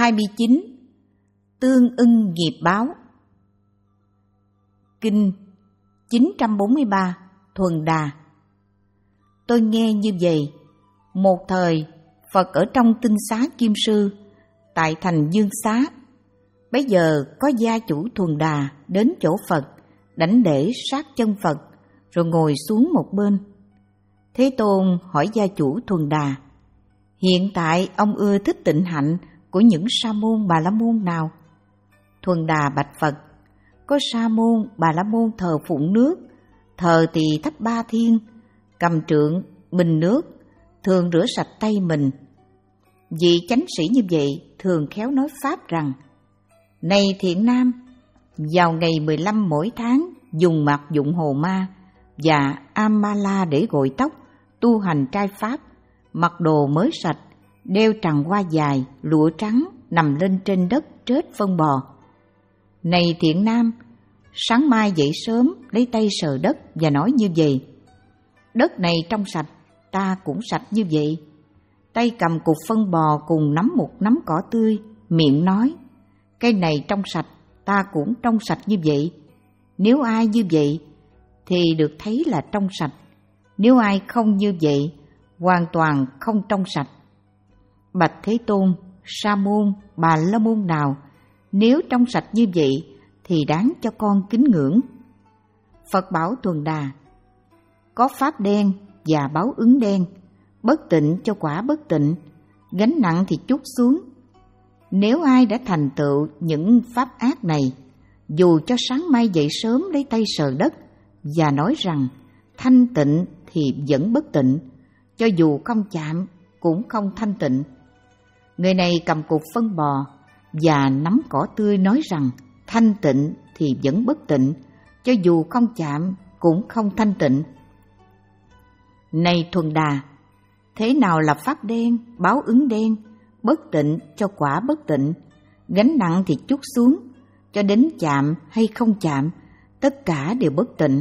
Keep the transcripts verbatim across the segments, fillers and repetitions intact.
hai mươi chín. Tương ưng nghiệp báo. Kinh chín trăm bốn mươi ba Thuần Đà. Tôi nghe như vậy, một thời Phật ở trong tinh xá Kim Sư, tại thành Dương Xá. Bấy giờ có gia chủ Thuần Đà đến chỗ Phật, đảnh lễ sát chân Phật, rồi ngồi xuống một bên. Thế Tôn hỏi gia chủ Thuần Đà: hiện tại ông ưa thích tịnh hạnh của những sa môn bà la môn nào? Thuần Đà bạch Phật: có sa môn bà la môn thờ phụng nước, thờ tỳ thách ba thiên, cầm trượng bình nước, thường rửa sạch tay mình. Vị chánh sĩ như vậy thường khéo nói pháp rằng: này thiện nam, vào ngày mười lăm mỗi tháng dùng mặt dụng hồ ma và amala để gội tóc, tu hành trai pháp, mặc đồ mới sạch, đeo tràng hoa dài, lụa trắng, nằm lên trên đất trết phân bò. Này thiện nam, sáng mai dậy sớm lấy tay sờ đất và nói như vậy: đất này trong sạch, ta cũng sạch như vậy. Tay cầm cục phân bò cùng nắm một nắm cỏ tươi, miệng nói: cây này trong sạch, ta cũng trong sạch như vậy. Nếu ai như vậy thì được thấy là trong sạch, nếu ai không như vậy, hoàn toàn không trong sạch. Bạch Thế Tôn, sa môn bà la môn nào nếu trong sạch như vậy thì đáng cho con kính ngưỡng? Phật bảo Thuần Đà: có pháp đen và báo ứng đen, bất tịnh cho quả bất tịnh, gánh nặng thì trút xuống. Nếu ai đã thành tựu những pháp ác này, dù cho sáng mai dậy sớm lấy tay sờ đất và nói rằng thanh tịnh thì vẫn bất tịnh, cho dù không chạm cũng không thanh tịnh. Người này cầm cục phân bò và nắm cỏ tươi nói rằng thanh tịnh thì vẫn bất tịnh, cho dù không chạm cũng không thanh tịnh. Này Thuần Đà, thế nào là pháp đen, báo ứng đen, bất tịnh cho quả bất tịnh, gánh nặng thì trút xuống, cho đến chạm hay không chạm, tất cả đều bất tịnh.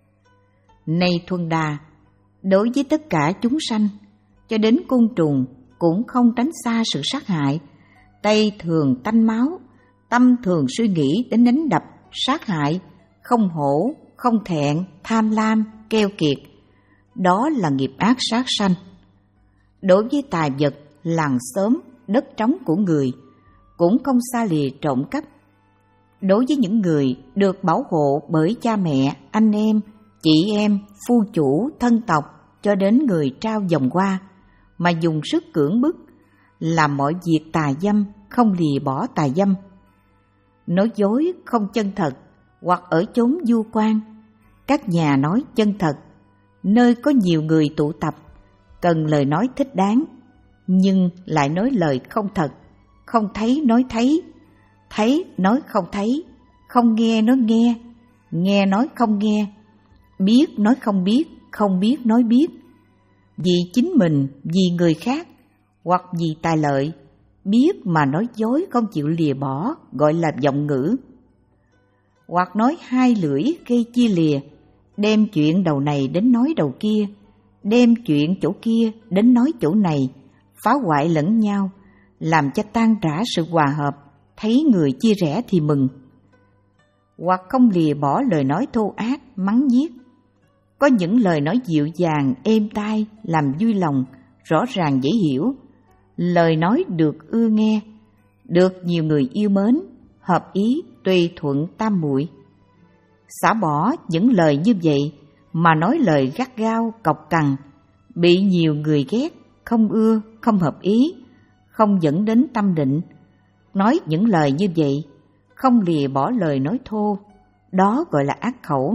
Này Thuần Đà, đối với tất cả chúng sanh, cho đến côn trùng cũng không tránh xa sự sát hại. Tay thường tanh máu, tâm thường suy nghĩ đến đánh đập, sát hại, không hổ, không thẹn, tham lam, keo kiệt. Đó là nghiệp ác sát sanh. Đối với tài vật, làng xóm, đất trống của người, cũng không xa lìa trộm cắp. Đối với những người được bảo hộ bởi cha mẹ, anh em, chị em, phu chủ, thân tộc, cho đến người trao vòng hoa, mà dùng sức cưỡng bức, làm mọi việc tà dâm, không lìa bỏ tà dâm. Nói dối không chân thật, hoặc ở chốn du quan, các nhà nói chân thật, nơi có nhiều người tụ tập, cần lời nói thích đáng, nhưng lại nói lời không thật, không thấy nói thấy, thấy nói không thấy, không nghe nói nghe, nghe nói không nghe, biết nói không biết, không biết nói biết, vì chính mình, vì người khác, hoặc vì tài lợi, biết mà nói dối không chịu lìa bỏ, gọi là vọng ngữ. Hoặc nói hai lưỡi gây chia lìa, đem chuyện đầu này đến nói đầu kia, đem chuyện chỗ kia đến nói chỗ này, phá hoại lẫn nhau, làm cho tan rã sự hòa hợp, thấy người chia rẽ thì mừng. Hoặc không lìa bỏ lời nói thô ác, mắng nhiếc. Có những lời nói dịu dàng, êm tai, làm vui lòng, rõ ràng dễ hiểu, lời nói được ưa nghe, được nhiều người yêu mến, hợp ý, tùy thuận tam muội. Xả bỏ những lời như vậy mà nói lời gắt gao, cộc cằn, bị nhiều người ghét, không ưa, không hợp ý, không dẫn đến tâm định. Nói những lời như vậy, không lìa bỏ lời nói thô, đó gọi là ác khẩu.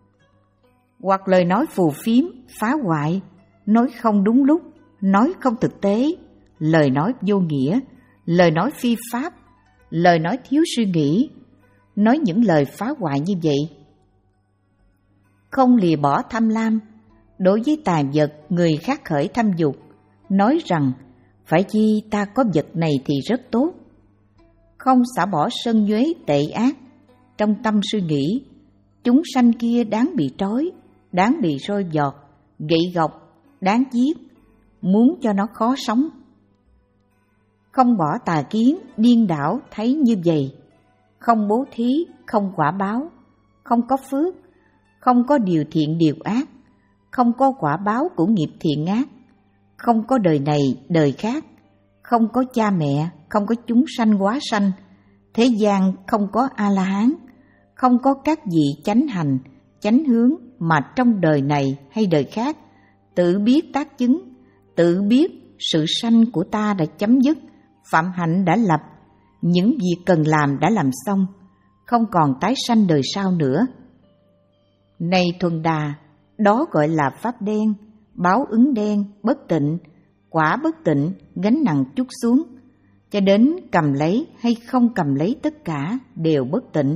Hoặc lời nói phù phiếm, phá hoại, nói không đúng lúc, nói không thực tế, lời nói vô nghĩa, lời nói phi pháp, lời nói thiếu suy nghĩ, nói những lời phá hoại như vậy. Không lìa bỏ tham lam, đối với tài vật người khác khởi tham dục, nói rằng phải chi ta có vật này thì rất tốt. Không xả bỏ sân nhuế tệ ác, trong tâm suy nghĩ, chúng sanh kia đáng bị trói, đáng bị roi giọt, gậy gộc, đáng giết, muốn cho nó khó sống. không bỏ tà kiến, điên đảo thấy như vậy. Không bố thí, không quả báo, không có phước, không có điều thiện điều ác, không có quả báo của nghiệp thiện ác, không có đời này, đời khác, không có cha mẹ, không có chúng sanh hóa sanh, thế gian không có A-la-hán, không có các vị chánh hành, chánh hướng mà trong đời này hay đời khác tự biết tác chứng, tự biết sự sanh của ta đã chấm dứt, phạm hạnh đã lập, những việc cần làm đã làm xong, không còn tái sanh đời sau nữa. Này Thuần Đà, đó gọi là pháp đen, báo ứng đen, bất tịnh, quả bất tịnh, gánh nặng trút xuống, cho đến cầm lấy hay không cầm lấy tất cả đều bất tịnh.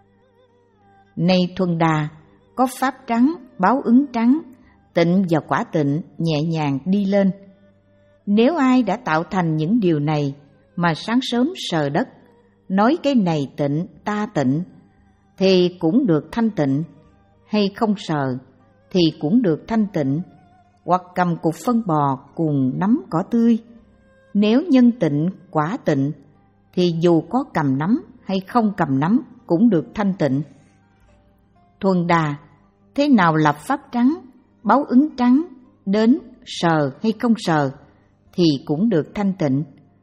Này Thuần Đà, có pháp trắng, báo ứng trắng, tịnh và quả tịnh nhẹ nhàng đi lên. Nếu ai đã tạo thành những điều này mà sáng sớm sờ đất, nói cái này tịnh, ta tịnh, thì cũng được thanh tịnh, hay không sờ thì cũng được thanh tịnh, hoặc cầm cục phân bò cùng nắm cỏ tươi. Nếu nhân tịnh, quả tịnh, thì dù có cầm nắm hay không cầm nắm cũng được thanh tịnh. Thuần Đà, thế nào là pháp trắng, báo ứng trắng, đến sờ hay không sờ thì cũng được thanh tịnh?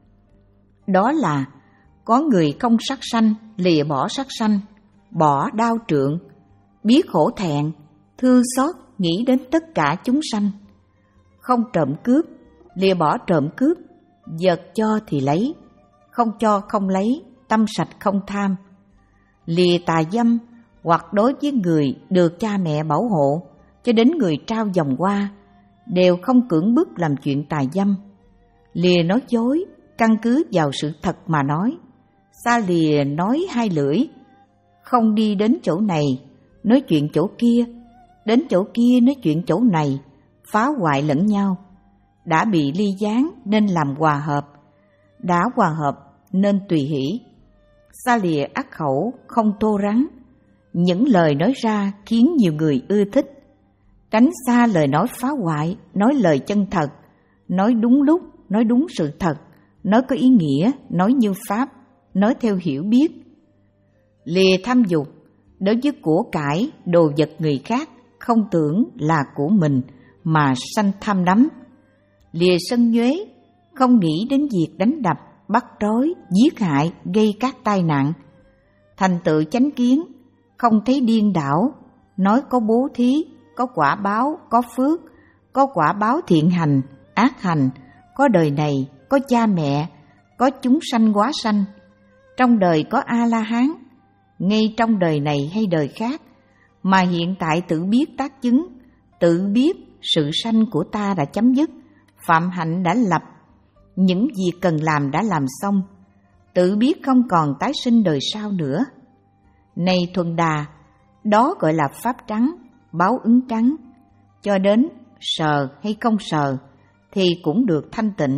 Đó là có người không sát sanh, lìa bỏ sát sanh, bỏ đao trượng, biết hổ thẹn, thương xót nghĩ đến tất cả chúng sanh, không trộm cướp, lìa bỏ trộm cướp, vật cho thì lấy, không cho không lấy, tâm sạch không tham, lìa tà dâm, hoặc đối với người được cha mẹ bảo hộ cho đến người trao vòng hoa đều không cưỡng bức làm chuyện tà dâm, lìa nói dối, căn cứ vào sự thật mà nói, xa lìa nói hai lưỡi, không đi đến chỗ này nói chuyện chỗ kia, đến chỗ kia nói chuyện chỗ này, phá hoại lẫn nhau. Đã bị ly gián nên làm hòa hợp, đã hòa hợp nên tùy hỷ, xa lìa ác khẩu, không tô rắn, những lời nói ra khiến nhiều người ưa thích, tránh xa lời nói phá hoại, nói lời chân thật, nói đúng lúc, nói đúng sự thật, nói có ý nghĩa, nói như pháp, nói theo hiểu biết. Lìa tham dục, đối với của cải, đồ vật người khác, không tưởng là của mình mà sanh tham đắm. Lìa sân nhuế, không nghĩ đến việc đánh đập, bắt trói, giết hại, gây các tai nạn. Thành tựu chánh kiến, không thấy điên đảo, nói có bố thí, có quả báo, có phước, có quả báo thiện hành, ác hành, có đời này, có cha mẹ, có chúng sanh hóa sanh, trong đời có A-la-hán, ngay trong đời này hay đời khác, mà hiện tại tự biết tác chứng, tự biết sự sanh của ta đã chấm dứt, phạm hạnh đã lập, những việc cần làm đã làm xong, tự biết không còn tái sinh đời sau nữa. Này Thuần Đà, đó gọi là pháp trắng, báo ứng trắng, cho đến sờ hay không sờ thì cũng được thanh tịnh.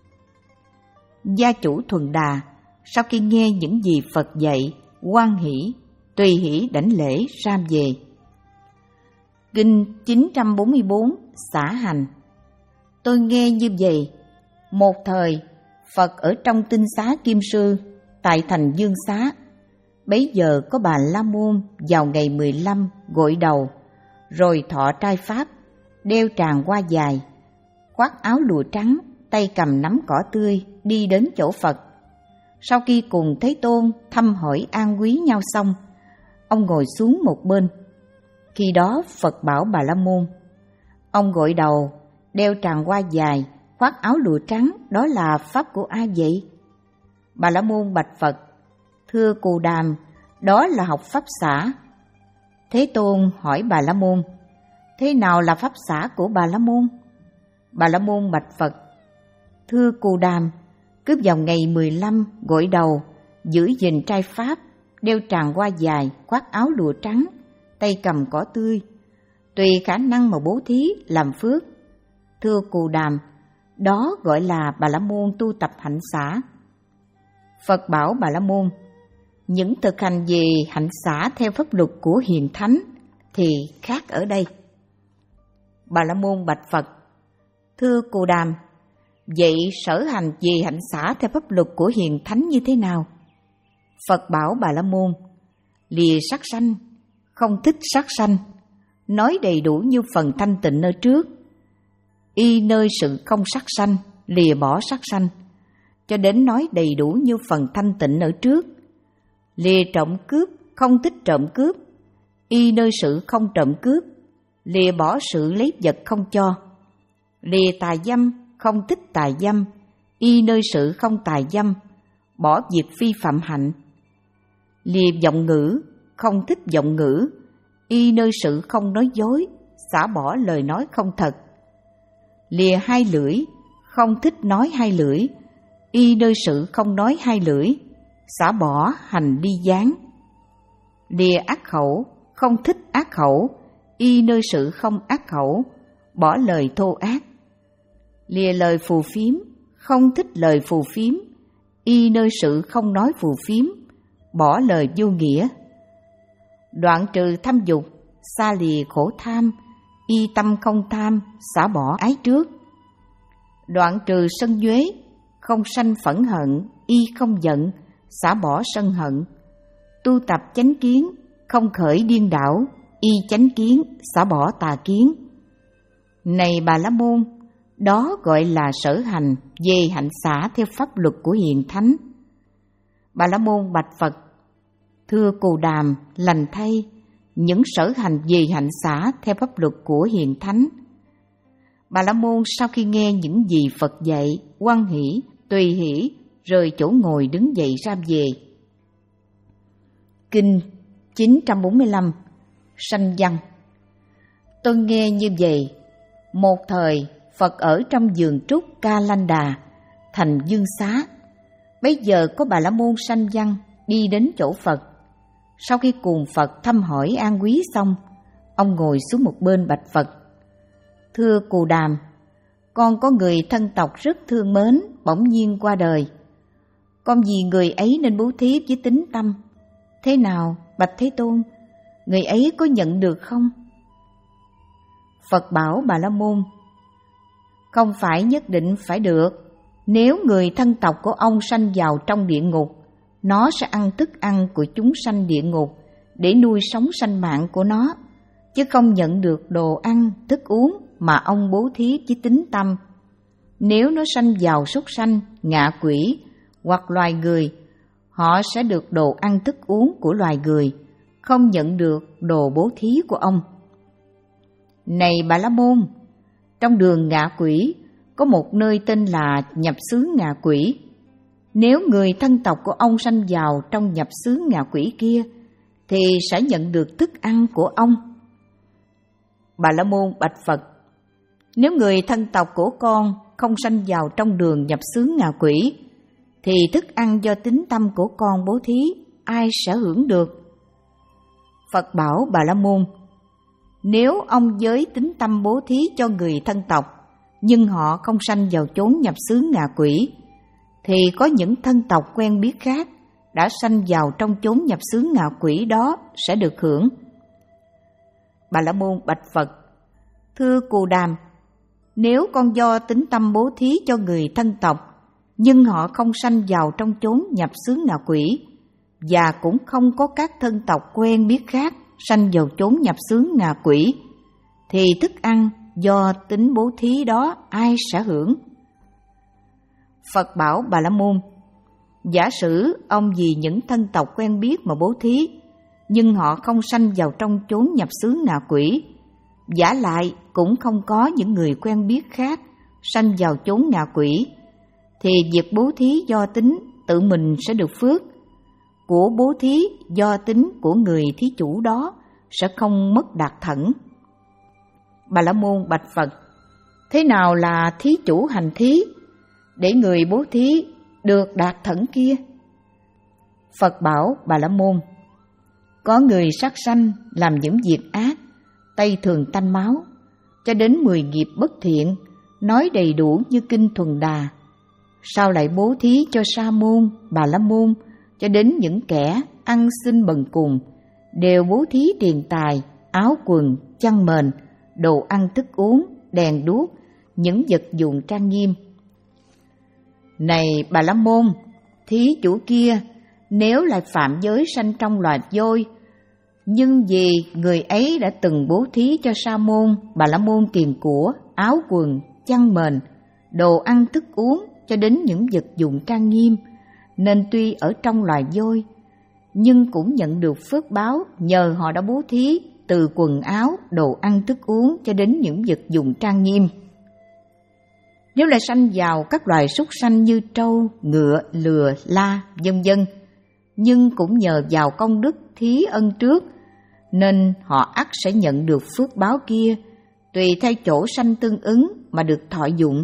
Gia chủ Thuần Đà sau khi nghe những gì Phật dạy, hoan hỷ, tùy hỷ đảnh lễ ra về. Kinh chín trăm bốn mươi bốn Xả Hành. Tôi nghe như vậy, một thời Phật ở trong tinh xá Kim Sư tại thành Dương Xá. Bấy giờ có Bà La Môn vào ngày mười lăm gội đầu, rồi thọ trai pháp, đeo tràng hoa dài, khoác áo lụa trắng, tay cầm nắm cỏ tươi, đi đến chỗ Phật. Sau khi cùng Thế Tôn thăm hỏi an quý nhau xong, ông ngồi xuống một bên. Khi đó Phật bảo Bà La Môn: ông gội đầu, đeo tràng hoa dài, khoác áo lụa trắng, đó là pháp của ai vậy? Bà La Môn bạch Phật: thưa Cù Đàm, đó là học pháp xả. Thế Tôn hỏi Bà La Môn: thế nào là pháp xả của Bà La Môn? Bà La Môn bạch Phật: thưa Cù Đàm, cứ vào ngày mười lăm gội đầu, giữ gìn trai pháp, đeo tràng hoa dài, khoác áo lụa trắng, tay cầm cỏ tươi, tùy khả năng mà bố thí làm phước. Thưa Cù Đàm, đó gọi là Bà La Môn tu tập hạnh xả. Phật bảo Bà La Môn: những thực hành về hạnh xả theo pháp luật của hiền thánh thì khác ở đây. Bà La Môn bạch Phật: thưa Cù Đàm, Vậy sở hành về hạnh xả theo pháp luật của hiền thánh như thế nào? Phật bảo Bà La Môn, lìa sát sanh, không thích sát sanh, nói đầy đủ như phần thanh tịnh nơi trước, y nơi sự không sát sanh, lìa bỏ sát sanh, cho đến nói đầy đủ như phần thanh tịnh ở trước, lìa trộm cướp, không thích trộm cướp, y nơi sự không trộm cướp, lìa bỏ sự lấy vật không cho, lìa tà dâm, không thích tà dâm, y nơi sự không tà dâm, bỏ việc phi phạm hạnh, lìa vọng ngữ, không thích vọng ngữ, y nơi sự không nói dối, xả bỏ lời nói không thật, lìa hai lưỡi, không thích nói hai lưỡi, y nơi sự không nói hai lưỡi, xả bỏ hành ly gián, lìa ác khẩu, không thích ác khẩu, y nơi sự không ác khẩu, bỏ lời thô ác, lìa lời phù phiếm, không thích lời phù phiếm, y nơi sự không nói phù phiếm, bỏ lời vô nghĩa, đoạn trừ tham dục, xa lìa khổ tham, y tâm không tham, xả bỏ ái trước, đoạn trừ sân nhuế, không sanh phẫn hận, y không giận, xả bỏ sân hận, tu tập chánh kiến, không khởi điên đảo, y chánh kiến, xả bỏ tà kiến. Này Bà La Môn, đó gọi là sở hành về hạnh xả theo pháp luật của hiền thánh. Bà La Môn bạch Phật, thưa Cù Đàm, lành thay, những sở hành về hạnh xả theo pháp luật của hiền thánh. Bà La Môn sau khi nghe những gì Phật dạy, hoan hỷ, tùy hỷ, rời chỗ ngồi đứng dậy ra về. Kinh chín trăm bốn mươi lăm, Sanh văn. Tôi nghe như vậy, một thời Phật ở trong vườn trúc Ca Lanh Đà, thành Dương Xá. Bây giờ có Bà La Môn Sanh văn đi đến chỗ Phật. Sau khi cùng Phật thăm hỏi an quý xong, ông ngồi xuống một bên bạch Phật, thưa Cù Đàm, con có người thân tộc rất thương mến, bỗng nhiên qua đời. Con vì người ấy nên bố thí với tín tâm. Thế nào, bạch Thế Tôn, người ấy có nhận được không? Phật bảo Bà La Môn, không phải nhất định phải được. Nếu người thân tộc của ông sanh vào trong địa ngục, nó sẽ ăn thức ăn của chúng sanh địa ngục để nuôi sống sanh mạng của nó, chứ không nhận được đồ ăn, thức uống mà ông bố thí với tín tâm. Nếu nó sanh vào súc sanh, ngạ quỷ hoặc loài người, họ sẽ được đồ ăn thức uống của loài người, không nhận được đồ bố thí của ông. Này Bà La Môn, trong đường ngạ quỷ có một nơi tên là nhập xứ ngạ quỷ. Nếu người thân tộc của ông sanh vào trong nhập xứ ngạ quỷ kia, thì sẽ nhận được thức ăn của ông. Bà La Môn bạch Phật, nếu người thân tộc của con không sanh vào trong đường nhập xứ ngạ quỷ, thì thức ăn do tín tâm của con bố thí, ai sẽ hưởng được? Phật bảo Bà La Môn, nếu ông với tín tâm bố thí cho người thân tộc, nhưng họ không sanh vào chốn nhập xứ ngạ quỷ, thì có những thân tộc quen biết khác đã sanh vào trong chốn nhập xứ ngạ quỷ đó sẽ được hưởng. Bà La Môn bạch Phật, thưa Cù Đàm, nếu con do tín tâm bố thí cho người thân tộc, nhưng họ không sanh vào trong chốn nhập xứ ngạ quỷ, và cũng không có các thân tộc quen biết khác sanh vào chốn nhập xứ ngạ quỷ, thì thức ăn do tín bố thí đó ai sẽ hưởng? Phật bảo Bà La Môn, giả sử ông vì những thân tộc quen biết mà bố thí, nhưng họ không sanh vào trong chốn nhập xứ ngạ quỷ, giả lại cũng không có những người quen biết khác sanh vào chốn ngạ quỷ, thì việc bố thí do tín tự mình sẽ được phước, của bố thí do tín của người thí chủ đó sẽ không mất đạt thẫn. Bà La Môn bạch Phật, thế nào là thí chủ hành thí để người bố thí được đạt thẫn kia? Phật bảo Bà La Môn, có người sát sanh làm những việc ác, tay thường tanh máu, cho đến mười nghiệp bất thiện, nói đầy đủ như kinh Thuần Đà, sao lại bố thí cho Sa môn, Bà La Môn, cho đến những kẻ ăn xin bần cùng, đều bố thí tiền tài, áo quần, chăn mền, đồ ăn thức uống, đèn đuốc, những vật dụng trang nghiêm. Này Bà La Môn, thí chủ kia nếu lại phạm giới sanh trong loài vôi, nhưng vì người ấy đã từng bố thí cho Sa môn, Bà La Môn tiền của, áo quần, chăn mền, đồ ăn thức uống cho đến những vật dụng trang nghiêm, nên tuy ở trong loài vôi nhưng cũng nhận được phước báo nhờ họ đã bố thí từ quần áo, đồ ăn thức uống cho đến những vật dụng trang nghiêm. Nếu lại sanh vào các loài súc sanh như trâu, ngựa, lừa, la, vân vân, nhưng cũng nhờ vào công đức thí ân trước, nên họ ắt sẽ nhận được phước báo kia, tùy theo chỗ sanh tương ứng mà được thọ dụng.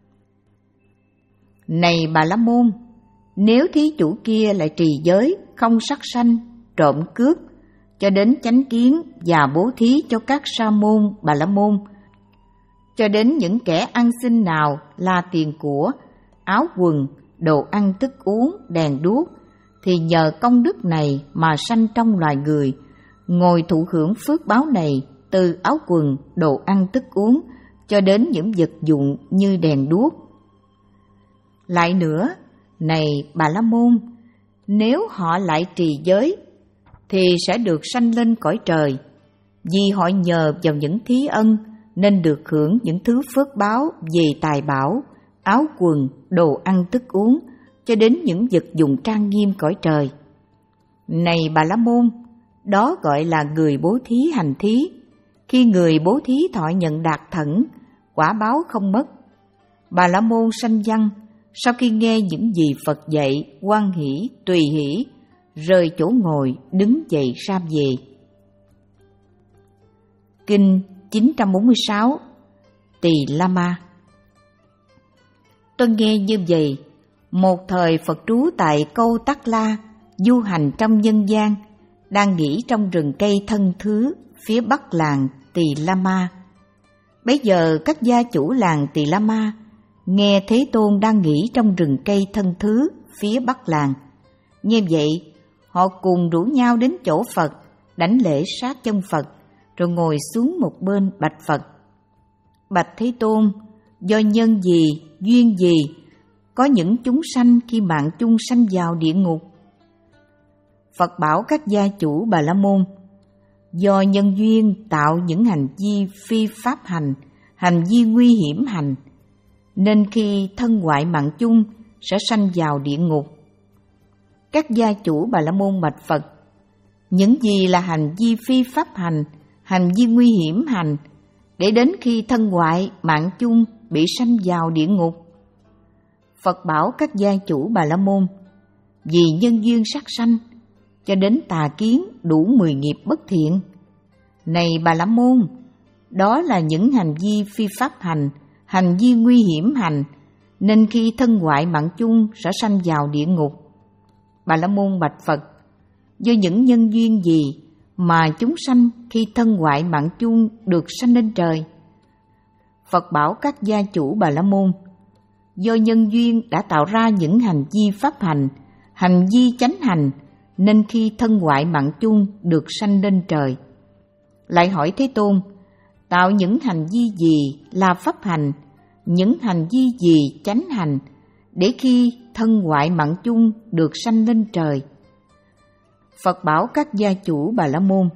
Này Bà La Môn, nếu thí chủ kia lại trì giới, không sát sanh, trộm cướp, cho đến chánh kiến và bố thí cho các sa môn, Bà La Môn, cho đến những kẻ ăn xin nào là tiền của, áo quần, đồ ăn thức uống, đèn đuốc, thì nhờ công đức này mà sanh trong loài người, ngồi thụ hưởng phước báo này từ áo quần, đồ ăn thức uống cho đến những vật dụng như đèn đuốc. Lại nữa, này Bà La Môn, nếu họ lại trì giới thì sẽ được sanh lên cõi trời, vì họ nhờ vào những thí ân nên được hưởng những thứ phước báo về tài bảo, áo quần, đồ ăn thức uống cho đến những vật dụng trang nghiêm cõi trời. Này Bà La Môn, đó gọi là người bố thí hành thí. Khi người bố thí thọ nhận đạt thẫn, quả báo không mất. Bà La Môn sanh văn, sau khi nghe những gì Phật dạy, hoan hỷ, tùy hỷ, rời chỗ ngồi, đứng dậy ra về. Kinh chín trăm bốn mươi sáu Tỳ La Ma. Tôi nghe như vậy, một thời Phật trú tại Câu Tắc La, du hành trong nhân gian, đang nghỉ trong rừng cây thân thứ phía bắc làng Tỳ La Ma. Bấy giờ các gia chủ làng Tỳ La Ma nghe Thế Tôn đang nghỉ trong rừng cây thân thứ phía bắc làng. Như vậy, họ cùng rủ nhau đến chỗ Phật, đảnh lễ sát chân Phật, rồi ngồi xuống một bên bạch Phật. Bạch Thế Tôn, do nhân gì, duyên gì, có những chúng sanh khi mạng chung sanh vào địa ngục? Phật bảo các gia chủ Bà La Môn, do nhân duyên tạo những hành vi phi pháp hành, hành vi nguy hiểm hành, nên khi thân ngoại mạng chung sẽ sanh vào địa ngục. Các gia chủ Bà La Môn bạch Phật, những gì là hành vi phi pháp hành, hành vi nguy hiểm hành, để đến khi thân ngoại mạng chung bị sanh vào địa ngục? Phật bảo các gia chủ Bà La Môn, vì nhân duyên sát sanh, cho đến tà kiến đủ mười nghiệp bất thiện. Này Bà La Môn, đó là những hành vi phi pháp hành, hành vi nguy hiểm hành, nên khi thân ngoại mạng chung sẽ sanh vào địa ngục. Bà La Môn bạch Phật, do những nhân duyên gì mà chúng sanh khi thân ngoại mạng chung được sanh lên trời? Phật bảo các gia chủ Bà La Môn, do nhân duyên đã tạo ra những hành vi pháp hành, hành vi chánh hành, nên khi thân ngoại mạng chung được sanh lên trời. Lại hỏi Thế Tôn, tạo những hành vi gì là pháp hành, những hành vi gì chánh hành, để khi thân ngoại mạng chung được sanh lên trời? Phật bảo các gia chủ Bà La Môn,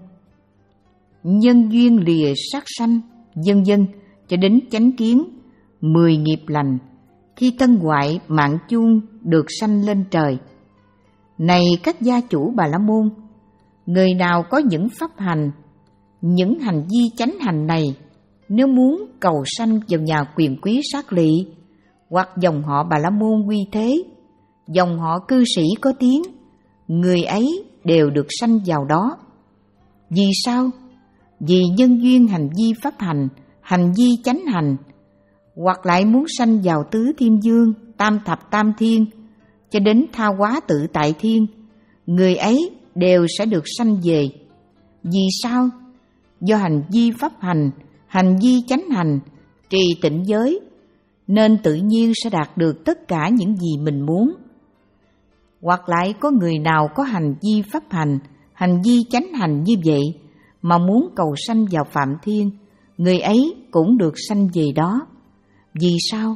nhân duyên lìa sát sanh, vân vân, cho đến chánh kiến, mười nghiệp lành, khi thân ngoại mạng chung được sanh lên trời. Này các gia chủ Bà La Môn, người nào có những pháp hành, những hành vi chánh hành này, nếu muốn cầu sanh vào nhà quyền quý sát lị, hoặc dòng họ Bà La Môn quy thế, dòng họ cư sĩ có tiếng, người ấy đều được sanh vào đó. Vì sao? Vì nhân duyên hành vi pháp hành, hành vi chánh hành, hoặc lại muốn sanh vào tứ thiên dương, tam thập tam thiên, cho đến tha hóa tự tại thiên, người ấy đều sẽ được sanh về. Vì sao? Do hành vi pháp hành, hành vi chánh hành, trì tịnh giới, nên tự nhiên sẽ đạt được tất cả những gì mình muốn. Hoặc lại có người nào có hành vi pháp hành, hành vi chánh hành như vậy mà muốn cầu sanh vào phạm thiên, người ấy cũng được sanh về đó. Vì sao?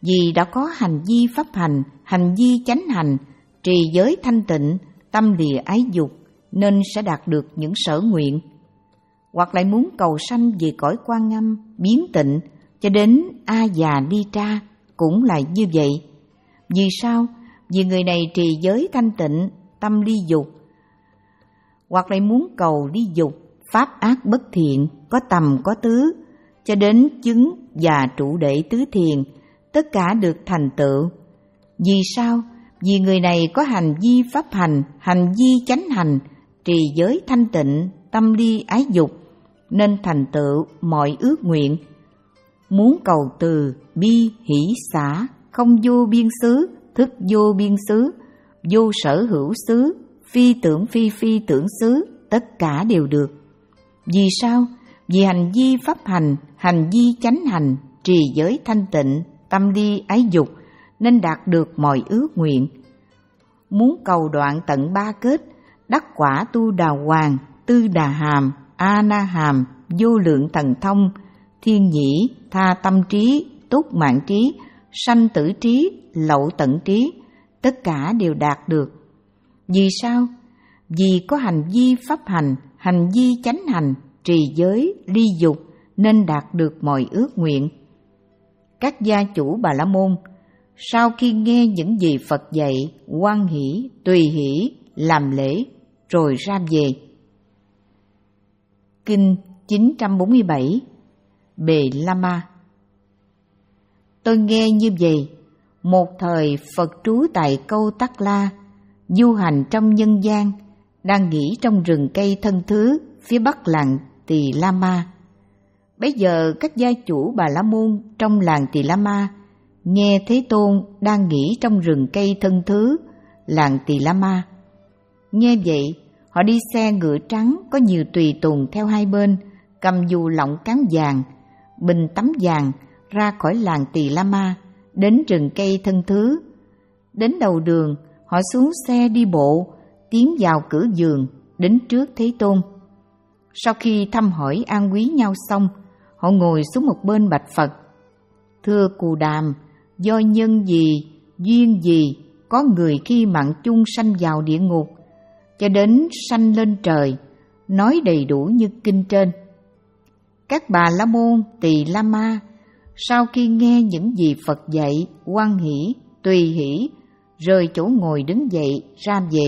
Vì đã có hành vi pháp hành, hành vi chánh hành, trì giới thanh tịnh, tâm lìa ái dục, nên sẽ đạt được những sở nguyện. Hoặc lại muốn cầu sanh về cõi Quan Âm, biến tịnh, cho đến A Già Ni Tra, cũng là như vậy. Vì sao? Vì người này trì giới thanh tịnh, tâm ly dục. Hoặc lại muốn cầu ly dục, pháp ác bất thiện, có tầm có tứ, cho đến chứng và trụ đệ tứ thiền, tất cả được thành tựu. Vì sao? Vì người này có hành vi pháp hành, hành vi chánh hành, trì giới thanh tịnh, tâm ly ái dục, nên thành tựu mọi ước nguyện. Muốn cầu từ, bi, hỷ, xả, không vô biên xứ, thức vô biên xứ, vô sở hữu xứ, phi tưởng phi phi tưởng xứ, tất cả đều được. Vì sao? Vì hành vi pháp hành, hành vi chánh hành, trì giới thanh tịnh, tâm ly ái dục, nên đạt được mọi ước nguyện. Muốn cầu đoạn tận ba kết, đắc quả tu đà hoàng, tư đà hàm, a na hàm, vô lượng thần thông, thiên nhĩ, tha tâm trí, túc mạng trí, sanh tử trí, lậu tận trí, tất cả đều đạt được. Vì sao? Vì có hành vi pháp hành, hành vi chánh hành, trì giới, ly dục, nên đạt được mọi ước nguyện. Các gia chủ Bà La Môn, sau khi nghe những gì Phật dạy, hoan hỷ, tùy hỷ, làm lễ, rồi ra về. Kinh chín trăm bốn mươi bảy. Bề Lama. Tôi nghe như vậy, một thời Phật trú tại Câu Tắc La, du hành trong nhân gian, đang nghỉ trong rừng cây Thân Thứ, phía bắc làng Tỳ La Ma. Bấy giờ các gia chủ Bà La Môn trong làng Tỳ La Ma nghe Thế Tôn đang nghỉ trong rừng cây Thân Thứ, làng Tỳ La Ma. Nghe vậy, họ đi xe ngựa trắng có nhiều tùy tùng theo hai bên, cầm dù lọng cán vàng, bình tắm vàng, ra khỏi làng Tỳ La Ma, đến rừng cây Thân Thứ. Đến đầu đường, họ xuống xe đi bộ, tiến vào cửa vườn, đến trước Thế Tôn. Sau khi thăm hỏi an quý nhau xong, họ ngồi xuống một bên bạch Phật: Thưa Cù Đàm, do nhân gì, duyên gì, có người khi mạng chung sanh vào địa ngục, cho đến sanh lên trời, nói đầy đủ như kinh trên. Các Bà La Môn, Tỳ La Ma, sau khi nghe những gì Phật dạy, hoan hỷ, tùy hỷ, rời chỗ ngồi đứng dậy ra về.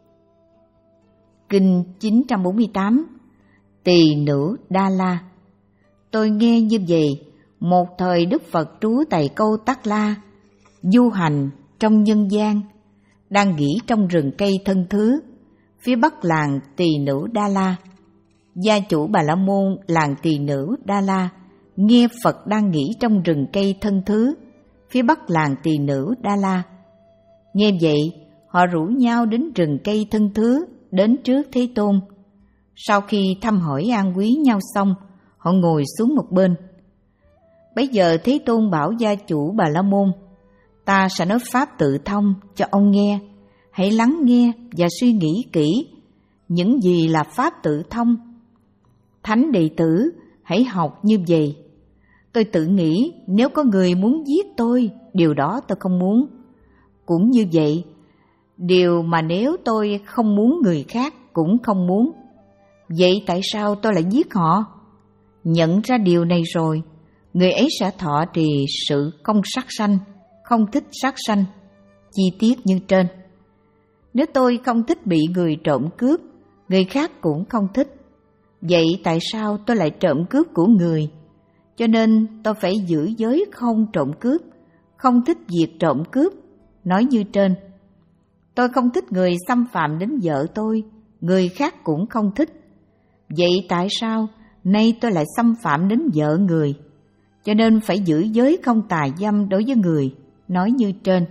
Kinh chín trăm bốn mươi tám. Tỳ Nữ Đa La. Tôi nghe như vậy, một thời Đức Phật trú tại Câu Tắc La, du hành trong nhân gian, đang nghỉ trong rừng cây Thân Thứ, phía bắc làng Tỳ Nữ Đa La. Gia chủ Bà La Môn làng Tỳ Nữ Đa La nghe Phật đang nghỉ trong rừng cây Thân Thứ, phía bắc làng Tỳ Nữ Đa La. Nghe vậy, họ rủ nhau đến rừng cây Thân Thứ, đến trước Thế Tôn. Sau khi thăm hỏi an quý nhau xong, họ ngồi xuống một bên. Bấy giờ Thế Tôn bảo gia chủ Bà La Môn: Ta sẽ nói pháp tự thông cho ông nghe, hãy lắng nghe và suy nghĩ kỹ những gì là pháp tự thông. Thánh đệ tử, hãy học như vậy. Tôi tự nghĩ nếu có người muốn giết tôi, điều đó tôi không muốn. Cũng như vậy, điều mà nếu tôi không muốn người khác cũng không muốn. Vậy tại sao tôi lại giết họ? Nhận ra điều này rồi, người ấy sẽ thọ trì sự không sát sanh, không thích sát sanh, chi tiết như trên. Nếu tôi không thích bị người trộm cướp, người khác cũng không thích. Vậy tại sao tôi lại trộm cướp của người? Cho nên tôi phải giữ giới không trộm cướp, không thích việc trộm cướp, nói như trên. Tôi không thích người xâm phạm đến vợ tôi, người khác cũng không thích. Vậy tại sao nay tôi lại xâm phạm đến vợ người? Cho nên phải giữ giới không tà dâm đối với người, nói như trên.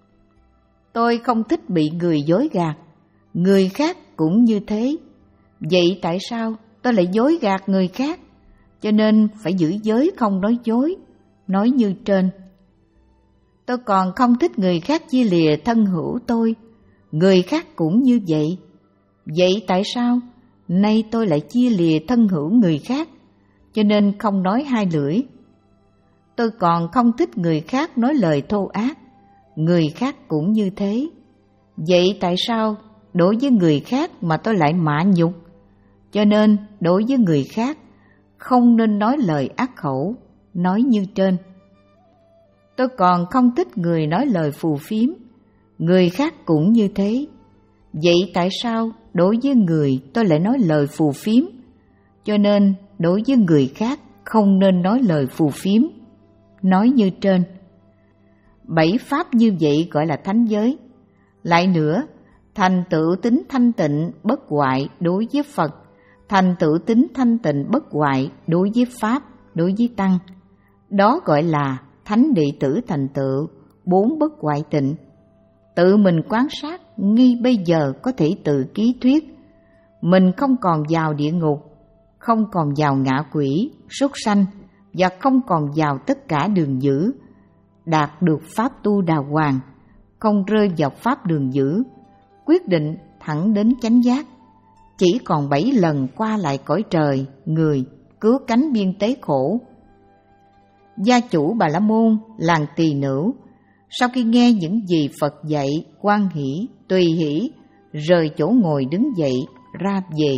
Tôi không thích bị người dối gạt, người khác cũng như thế. Vậy tại sao tôi lại dối gạt người khác? Cho nên phải giữ giới không nói dối, nói như trên. Tôi còn không thích người khác chia lìa thân hữu tôi, người khác cũng như vậy. Vậy tại sao nay tôi lại chia lìa thân hữu người khác? Cho nên không nói hai lưỡi. Tôi còn không thích người khác nói lời thô ác, người khác cũng như thế. Vậy tại sao đối với người khác mà tôi lại mạ nhục? Cho nên đối với người khác không nên nói lời ác khẩu, nói như trên. Tôi còn không thích người nói lời phù phiếm, người khác cũng như thế. Vậy tại sao đối với người tôi lại nói lời phù phiếm? Cho nên đối với người khác không nên nói lời phù phiếm, nói như trên. Bảy pháp như vậy gọi là thánh giới. Lại nữa, thành tựu tính thanh tịnh bất hoại đối với Phật, thành tựu tính thanh tịnh bất hoại đối với Pháp, đối với Tăng. Đó gọi là thánh đệ tử thành tựu bốn bất hoại tịnh. Tự mình quan sát ngay bây giờ có thể tự ký thuyết. Mình không còn vào địa ngục, không còn vào ngạ quỷ, súc sanh và không còn vào tất cả đường dữ. Đạt được pháp tu đà hoàng, không rơi vào pháp đường dữ, quyết định thẳng đến chánh giác. Chỉ còn bảy lần qua lại cõi trời, người, cứu cánh biên tế khổ. Gia chủ Bà La Môn, làng Tỳ Nữ, sau khi nghe những gì Phật dạy, hoan hỷ, tùy hỷ, rời chỗ ngồi đứng dậy, ra về.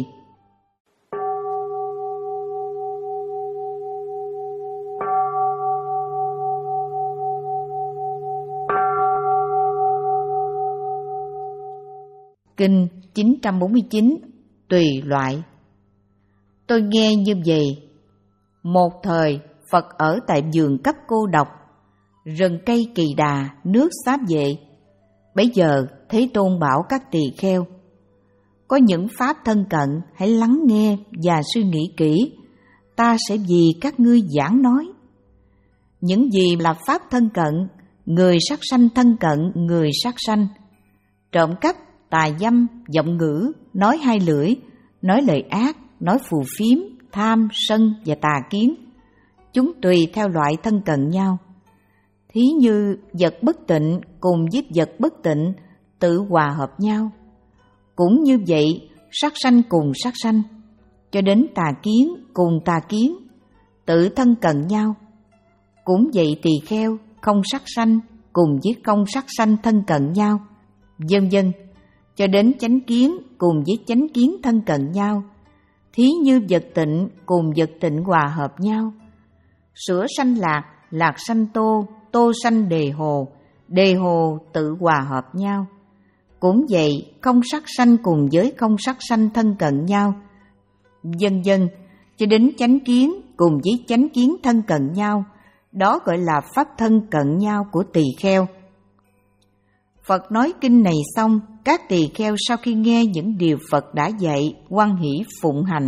Kinh chín trăm bốn mươi chín, tùy loại. Tôi nghe như vậy. Một thời, Phật ở tại vườn cấp cô độc, rừng cây kỳ đà, nước xáp vệ. Bấy giờ Thế Tôn bảo các tỳ kheo: có những pháp thân cận, hãy lắng nghe và suy nghĩ kỹ, ta sẽ vì các ngươi giảng nói. Những gì là pháp thân cận? Người sát sanh thân cận người sát sanh, trộm cắp, tà dâm, giọng ngữ, nói hai lưỡi, nói lời ác, nói phù phiếm, tham, sân và tà kiến. Chúng tùy theo loại thân cận nhau. Thí như vật bất tịnh cùng với vật bất tịnh tự hòa hợp nhau. Cũng như vậy, sát sanh cùng sát sanh, cho đến tà kiến cùng tà kiến, tự thân cận nhau. Cũng vậy tỳ kheo, không sát sanh cùng với không sát sanh thân cận nhau, vân vân, cho đến chánh kiến cùng với chánh kiến thân cận nhau. Thí như vật tịnh cùng vật tịnh hòa hợp nhau. Sữa sanh lạc, lạc sanh tô, tô sanh đề hồ, đề hồ tự hòa hợp nhau. Cũng vậy, không sát sanh cùng với không sát sanh thân cận nhau, vân vân, cho đến chánh kiến cùng với chánh kiến thân cận nhau. Đó gọi là pháp thân cận nhau của tỳ kheo. Phật nói kinh này xong, các tỳ kheo sau khi nghe những điều Phật đã dạy, hoan hỷ phụng hành.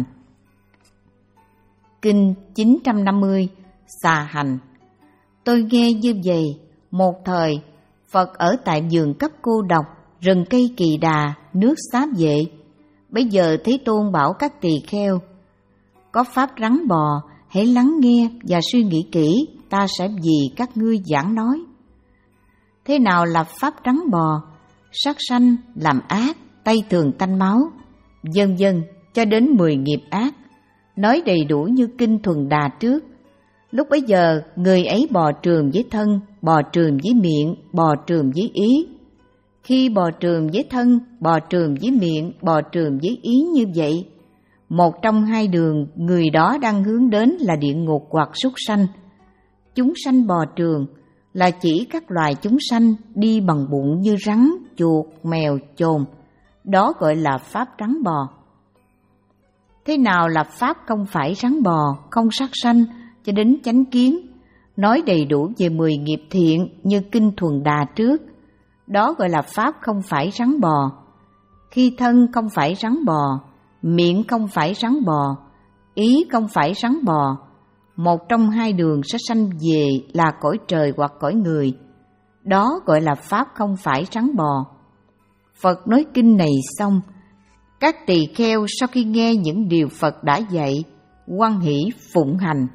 Kinh chín trăm năm mươi, xà hành. Tôi nghe như vậy. Một thời, Phật ở tại vườn cấp cô độc, rừng cây kỳ đà, nước xáp vệ. Bây giờ Thế Tôn bảo các tỳ kheo: có pháp rắn bò, hãy lắng nghe và suy nghĩ kỹ, ta sẽ vì các ngươi giảng nói. Thế nào là pháp rắn bò? Sát sanh, làm ác, tay thường tanh máu, vân vân, cho đến mười nghiệp ác. Nói đầy đủ như kinh Thuần Đà trước. Lúc bấy giờ, người ấy bò trường với thân, bò trường với miệng, bò trường với ý. Khi bò trường với thân, bò trường với miệng, bò trường với ý như vậy, một trong hai đường người đó đang hướng đến là địa ngục hoặc súc sanh. Chúng sanh bò trường là chỉ các loài chúng sanh đi bằng bụng như rắn, chuột, mèo, chồn. Đó gọi là pháp rắn bò. Thế nào là pháp không phải rắn bò, không sát sanh, cho đến chánh kiến? Nói đầy đủ về mười nghiệp thiện như kinh Thuần Đà trước. Đó gọi là pháp không phải rắn bò. Khi thân không phải rắn bò, miệng không phải rắn bò, ý không phải rắn bò, một trong hai đường sẽ sanh về là cõi trời hoặc cõi người. Đó gọi là pháp không phải rắn bò. Phật nói kinh này xong, các tỳ kheo sau khi nghe những điều Phật đã dạy, hoan hỷ phụng hành.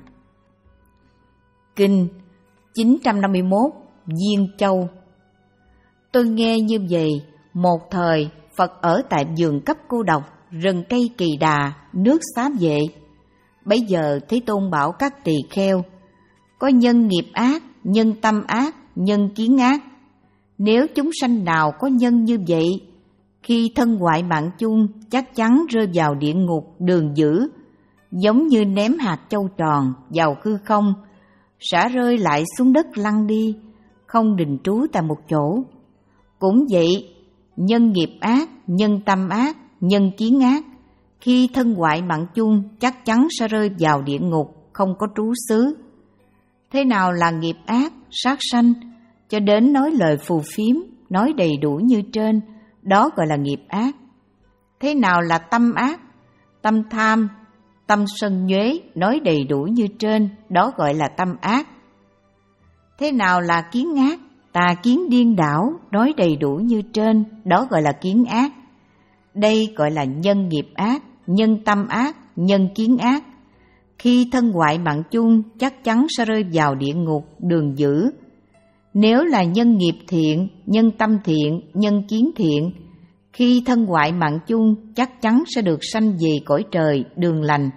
Kinh chín trăm năm mươi mốt, Diên Châu. Tôi nghe như vậy. Một thời, Phật ở tại vườn cấp cô độc, rừng cây kỳ đà, nước xáp vệ. Bấy giờ Thế Tôn bảo các tỳ kheo: có nhân nghiệp ác, nhân tâm ác, nhân kiến ác. Nếu chúng sanh nào có nhân như vậy, khi thân hoại mạng chung chắc chắn rơi vào địa ngục đường dữ, giống như ném hạt châu tròn vào hư không, sẽ rơi lại xuống đất lăn đi, không định trú tại một chỗ. Cũng vậy, nhân nghiệp ác, nhân tâm ác, nhân kiến ác, khi thân hoại mạng chung chắc chắn sẽ rơi vào địa ngục, không có trú xứ. Thế nào là nghiệp ác, sát sanh, cho đến nói lời phù phiếm, nói đầy đủ như trên, đó gọi là nghiệp ác. Thế nào là tâm ác, tâm tham, tâm sân nhuế, nói đầy đủ như trên, đó gọi là tâm ác. Thế nào là kiến ác, tà kiến điên đảo, nói đầy đủ như trên, đó gọi là kiến ác. Đây gọi là nhân nghiệp ác, nhân tâm ác, nhân kiến ác. Khi thân hoại mạng chung chắc chắn sẽ rơi vào địa ngục đường dữ. Nếu là nhân nghiệp thiện, nhân tâm thiện, nhân kiến thiện, khi thân hoại mạng chung chắc chắn sẽ được sanh về cõi trời đường lành.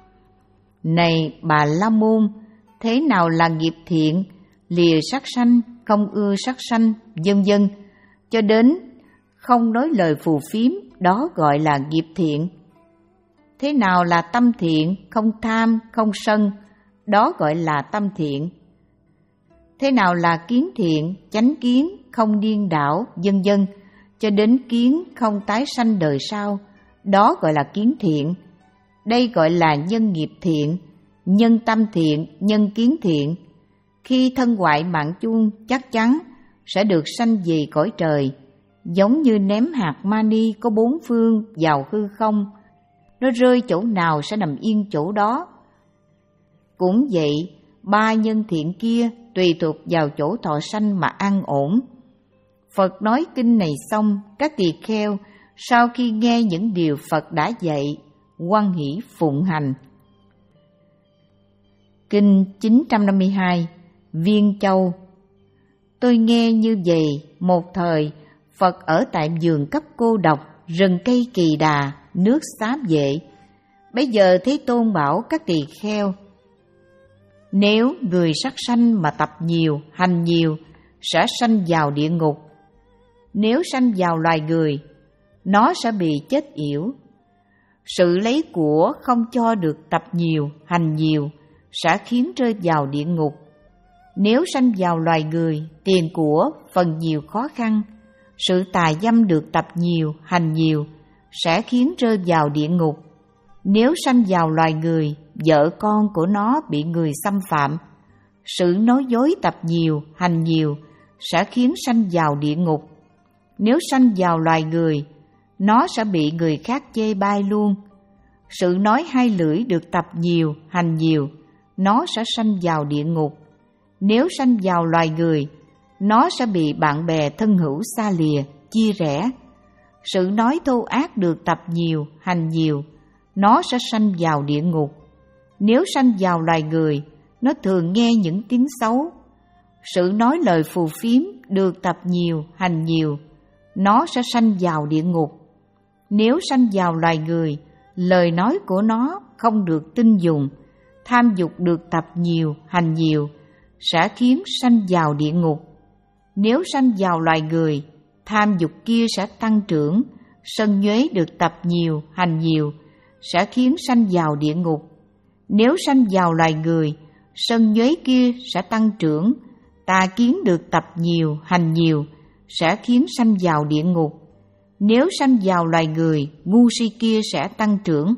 Này Bà La Môn, thế nào là nghiệp thiện, lìa sát sanh, không ưa sát sanh, vân vân, cho đến không nói lời phù phiếm, đó gọi là nghiệp thiện. Thế nào là tâm thiện, không tham, không sân, đó gọi là tâm thiện. Thế nào là kiến thiện, chánh kiến, không điên đảo, vân vân, cho đến kiến không tái sanh đời sau, đó gọi là kiến thiện. Đây gọi là nhân nghiệp thiện, nhân tâm thiện, nhân kiến thiện. Khi thân hoại mạng chung chắc chắn sẽ được sanh về cõi trời, giống như ném hạt mani có bốn phương vào hư không, nó rơi chỗ nào sẽ nằm yên chỗ đó. Cũng vậy, ba nhân thiện kia tùy thuộc vào chỗ thọ sanh mà an ổn. Phật nói kinh này xong, các tỳ kheo sau khi nghe những điều Phật đã dạy, hoan hỷ phụng hành. Kinh chín trăm năm mươi hai, Viên Châu. Tôi nghe như vậy, một thời Phật ở tại vườn cấp cô độc, rừng cây kỳ đà, nước xá vệ. Bây giờ Thế Tôn bảo các tỳ kheo, nếu người sát sanh mà tập nhiều, hành nhiều, sẽ sanh vào địa ngục. Nếu sanh vào loài người, nó sẽ bị chết yểu. Sự lấy của không cho được tập nhiều, hành nhiều, sẽ khiến rơi vào địa ngục. Nếu sanh vào loài người, tiền của phần nhiều khó khăn, sự tà dâm được tập nhiều, hành nhiều, sẽ khiến rơi vào địa ngục. Nếu sanh vào loài người, vợ con của nó bị người xâm phạm, sự nói dối tập nhiều, hành nhiều, sẽ khiến sanh vào địa ngục. Nếu sanh vào loài người, nó sẽ bị người khác chê bai luôn. Sự nói hai lưỡi được tập nhiều, hành nhiều, nó sẽ sanh vào địa ngục. Nếu sanh vào loài người, nó sẽ bị bạn bè thân hữu xa lìa, chia rẽ. Sự nói thô ác được tập nhiều, hành nhiều, nó sẽ sanh vào địa ngục. Nếu sanh vào loài người, nó thường nghe những tiếng xấu. Sự nói lời phù phiếm được tập nhiều, hành nhiều, nó sẽ sanh vào địa ngục. Nếu sanh vào loài người, lời nói của nó không được tin dùng, tham dục được tập nhiều, hành nhiều, sẽ khiến sanh vào địa ngục. Nếu sanh vào loài người, tham dục kia sẽ tăng trưởng, sân nhuế được tập nhiều, hành nhiều, sẽ khiến sanh vào địa ngục. Nếu sanh vào loài người, sân nhuế kia sẽ tăng trưởng, tà kiến được tập nhiều, hành nhiều, sẽ khiến sanh vào địa ngục. Nếu sanh vào loài người, ngu si kia sẽ tăng trưởng.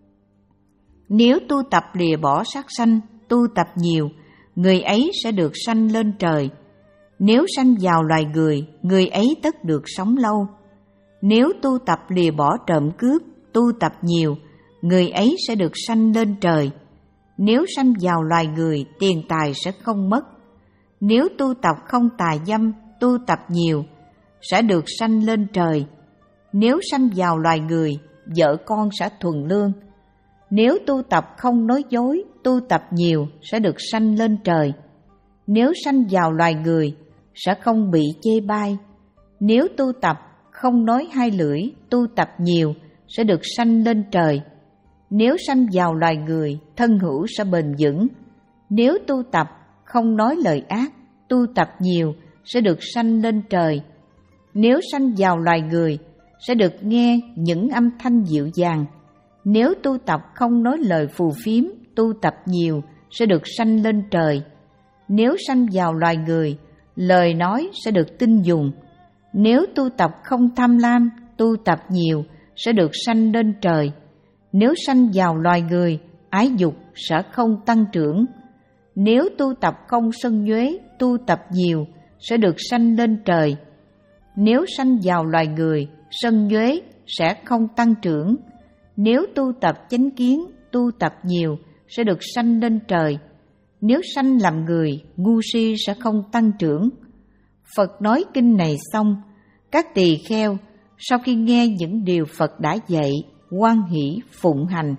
Nếu tu tập lìa bỏ sát sanh, tu tập nhiều, người ấy sẽ được sanh lên trời. Nếu sanh vào loài người, người ấy tất được sống lâu. Nếu tu tập lìa bỏ trộm cướp, tu tập nhiều, người ấy sẽ được sanh lên trời. Nếu sanh vào loài người, tiền tài sẽ không mất. Nếu tu tập không tà dâm, tu tập nhiều, sẽ được sanh lên trời. Nếu sanh vào loài người, vợ con sẽ thuần lương. Nếu tu tập không nói dối, tu tập nhiều, sẽ được sanh lên trời. Nếu sanh vào loài người, sẽ không bị chê bai. Nếu tu tập không nói hai lưỡi, tu tập nhiều, sẽ được sanh lên trời. Nếu sanh vào loài người, thân hữu sẽ bền vững. Nếu tu tập không nói lời ác, tu tập nhiều sẽ được sanh lên trời. Nếu sanh vào loài người sẽ được nghe những âm thanh dịu dàng. Nếu tu tập không nói lời phù phiếm, tu tập nhiều sẽ được sanh lên trời. Nếu sanh vào loài người, lời nói sẽ được tin dùng. Nếu tu tập không tham lam, tu tập nhiều sẽ được sanh lên trời. Nếu sanh vào loài người, ái dục sẽ không tăng trưởng. Nếu tu tập không sân nhuế, tu tập nhiều sẽ được sanh lên trời. Nếu sanh vào loài người, sân nhuế sẽ không tăng trưởng. Nếu tu tập chánh kiến, tu tập nhiều sẽ được sanh lên trời. Nếu sanh làm người, ngu si sẽ không tăng trưởng. Phật nói kinh này xong, các tỳ kheo sau khi nghe những điều Phật đã dạy, hoan hỷ phụng hành.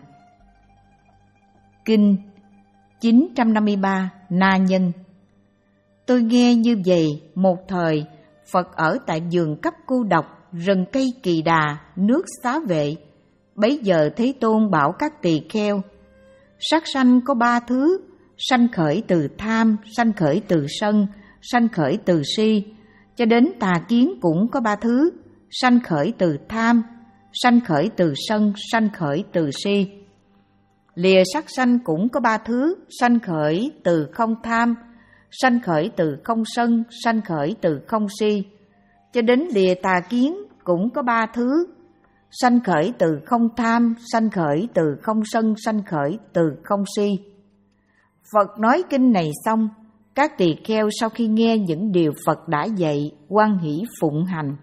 Kinh chín trăm năm mươi ba Na Nhân. Tôi nghe như vậy, một thời Phật ở tại vườn cấp cô độc, rừng cây kỳ đà, nước xá vệ. Bấy giờ Thế Tôn bảo các tỳ kheo: sát sanh có ba thứ, sanh khởi từ tham, sanh khởi từ sân, sanh khởi từ si. Cho đến tà kiến cũng có ba thứ, sanh khởi từ tham, sanh khởi từ sân, sanh khởi từ si. Lìa sát sanh cũng có ba thứ, sanh khởi từ không tham, sanh khởi từ không sân, sanh khởi từ không si. Cho đến lìa tà kiến cũng có ba thứ, sanh khởi từ không tham, sanh khởi từ không sân, sanh khởi từ không si. Phật nói kinh này xong, các tỳ kheo sau khi nghe những điều Phật đã dạy, hoan hỷ phụng hành.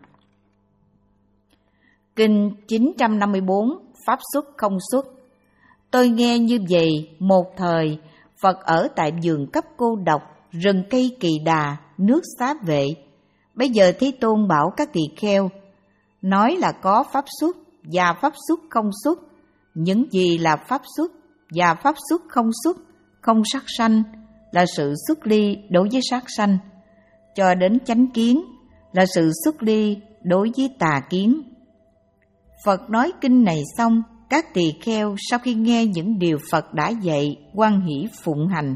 Kinh chín trăm năm mươi bốn Pháp xuất không xuất. Tôi nghe như vậy, một thời Phật ở tại vườn cấp cô độc, rừng cây kỳ đà, nước xá vệ. Bây giờ Thế Tôn bảo các tỳ kheo: nói là có pháp xuất và pháp xuất không xuất. Những gì là pháp xuất và pháp xuất không xuất? Không sát sanh là sự xuất ly đối với sát sanh, cho đến chánh kiến là sự xuất ly đối với tà kiến. Phật nói kinh này xong, các tỳ kheo sau khi nghe những điều Phật đã dạy, hoan hỷ phụng hành.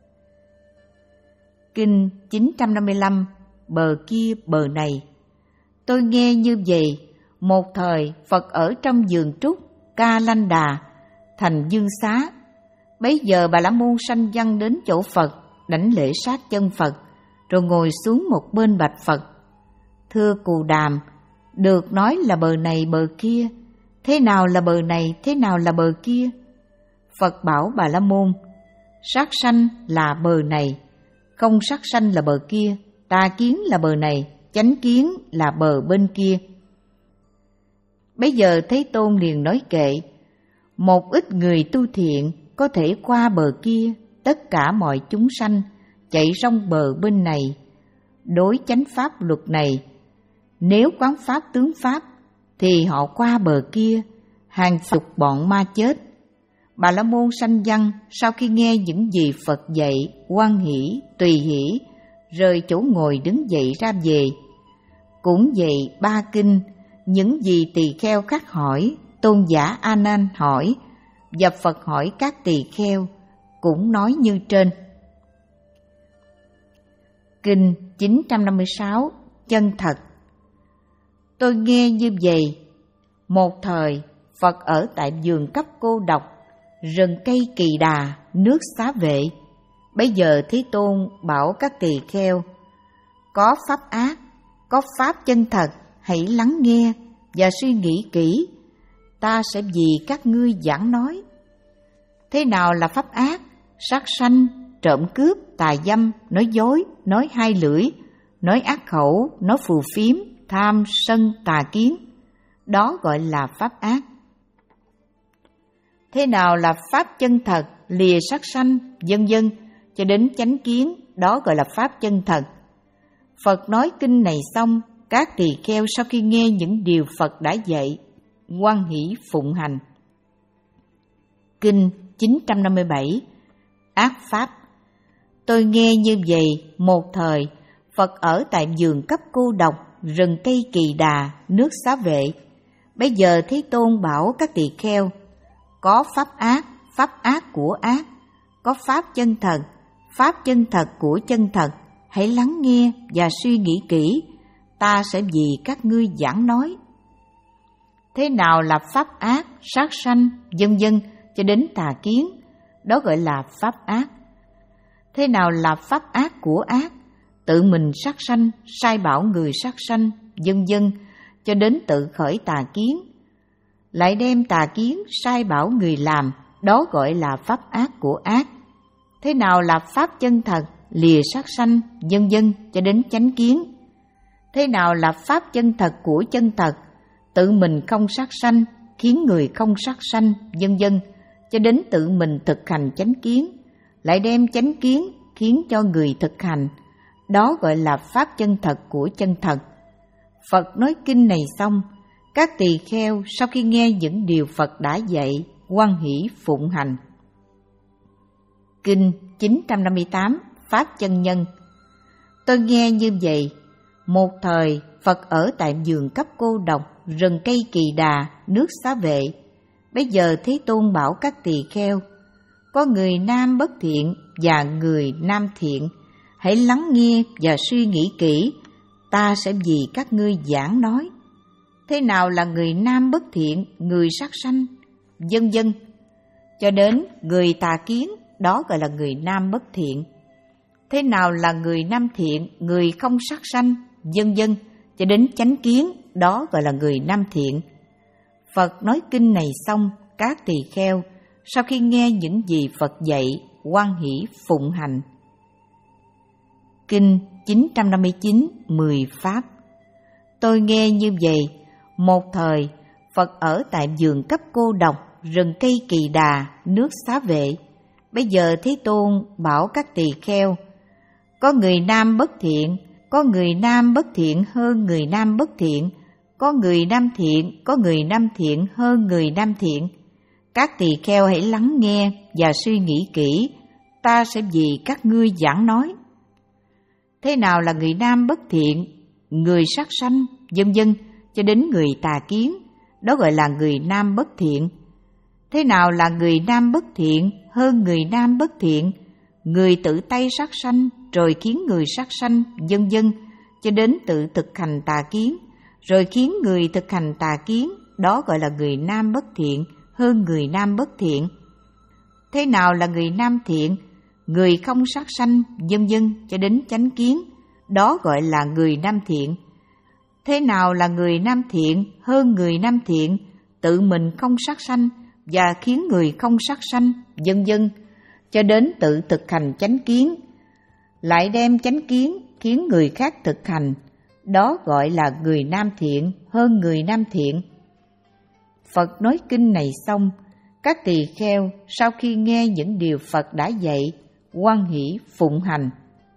Kinh chín trăm năm mươi lăm Bờ kia bờ này. Tôi nghe như vậy, một thời Phật ở trong vườn trúc Ca Lanh Đà, thành Dương Xá. Bấy giờ Bà La Môn sanh văn đến chỗ Phật, đảnh lễ sát chân Phật, rồi ngồi xuống một bên bạch Phật: thưa Cù Đàm, được nói là bờ này bờ kia, thế nào là bờ này, thế nào là bờ kia? Phật bảo Bà La Môn: sát sanh là bờ này, không sát sanh là bờ kia, tà kiến là bờ này, chánh kiến là bờ bên kia. Bấy giờ Thế Tôn liền nói kệ: một ít người tu thiện có thể qua bờ kia, tất cả mọi chúng sanh chạy song bờ bên này. Đối chánh pháp luật này, nếu quán pháp tướng pháp thì họ qua bờ kia, hàng chục bọn ma chết. Bà La Môn sanh văn sau khi nghe những gì Phật dạy, hoan hỷ, tùy hỷ, rời chỗ ngồi đứng dậy ra về. Cũng vậy ba kinh, những gì tỳ kheo khác hỏi, tôn giả A Nan hỏi, và Phật hỏi các tỳ kheo, cũng nói như trên. Kinh chín trăm năm mươi sáu Chân thật. Tôi nghe như vậy, một thời Phật ở tại vườn cấp cô độc, rừng cây kỳ đà, nước xá vệ. Bây giờ Thế Tôn bảo các tỳ kheo: có pháp ác, có pháp chân thật, hãy lắng nghe và suy nghĩ kỹ, ta sẽ vì các ngươi giảng nói. Thế nào là pháp ác? Sát sanh, trộm cướp, tà dâm, nói dối, nói hai lưỡi, nói ác khẩu, nói phù phiếm, tham, sân, tà kiến. Đó gọi là pháp ác. Thế nào là pháp chân thật? Lìa sát sanh, vân vân, cho đến chánh kiến, đó gọi là pháp chân thật. Phật nói kinh này xong, các tỳ kheo sau khi nghe những điều Phật đã dạy, hoan hỷ phụng hành. Kinh chín trăm năm mươi bảy Ác pháp. Tôi nghe như vậy, một thời Phật ở tại vườn cấp cô độc, rừng cây kỳ đà, nước xá vệ. Bây giờ Thế Tôn bảo các tỳ kheo: có pháp ác, pháp ác của ác, có pháp chân thật, pháp chân thật của chân thật, hãy lắng nghe và suy nghĩ kỹ, ta sẽ vì các ngươi giảng nói. Thế nào là pháp ác, sát sanh, vân vân cho đến tà kiến, đó gọi là pháp ác. Thế nào là pháp ác của ác, tự mình sát sanh, sai bảo người sát sanh, vân vân cho đến tự khởi tà kiến, lại đem tà kiến sai bảo người làm, đó gọi là pháp ác của ác. Thế nào là pháp chân thật, lìa sát sanh, vân vân cho đến chánh kiến. Thế nào là pháp chân thật của chân thật, tự mình không sát sanh, khiến người không sát sanh, vân vân cho đến tự mình thực hành chánh kiến, lại đem chánh kiến khiến cho người thực hành, đó gọi là pháp chân thật của chân thật. Phật nói kinh này xong, các tỳ kheo sau khi nghe những điều Phật đã dạy, hoan hỷ phụng hành. Kinh chín trăm năm mươi tám Pháp chân nhân. Tôi nghe như vậy, một thời Phật ở tại vườn cấp cô độc, rừng cây Kỳ Đà, nước Xá Vệ. Bây giờ Thế Tôn bảo các tỳ kheo, có người nam bất thiện và người nam thiện, hãy lắng nghe và suy nghĩ kỹ, ta sẽ vì các ngươi giảng nói. Thế nào là người nam bất thiện, người sát sanh, vân vân cho đến người tà kiến, đó gọi là người nam bất thiện. Thế nào là người nam thiện, người không sát sanh, vân vân cho đến chánh kiến, đó gọi là người nam thiện. Phật nói kinh này xong, các tỳ kheo sau khi nghe những gì Phật dạy, hoan hỷ phụng hành. Kinh chín trăm năm mươi chín Mười Pháp. Tôi nghe như vậy, một thời Phật ở tại vườn cấp cô độc, rừng cây Kỳ Đà, nước Xá Vệ. Bây giờ Thế Tôn bảo các tỳ kheo, có người nam bất thiện, có người nam bất thiện hơn người nam bất thiện, có người nam thiện, có người nam thiện hơn người nam thiện. Các tỳ kheo hãy lắng nghe và suy nghĩ kỹ, ta sẽ vì các ngươi giảng nói. Thế nào là người nam bất thiện, người sát sanh, vân vân cho đến người tà kiến, đó gọi là người nam bất thiện. Thế nào là người nam bất thiện hơn người nam bất thiện, người tự tay sát sanh rồi khiến người sát sanh, vân vân cho đến tự thực hành tà kiến, rồi khiến người thực hành tà kiến, đó gọi là người nam bất thiện hơn người nam bất thiện. Thế nào là người nam thiện, người không sát sanh, vân vân cho đến chánh kiến, đó gọi là người nam thiện. Thế nào là người nam thiện hơn người nam thiện, tự mình không sát sanh và khiến người không sát sanh, vân vân cho đến tự thực hành chánh kiến, lại đem chánh kiến khiến người khác thực hành, đó gọi là người nam thiện hơn người nam thiện. Phật nói kinh này xong, các tỳ kheo sau khi nghe những điều Phật đã dạy, hoan hỷ phụng hành.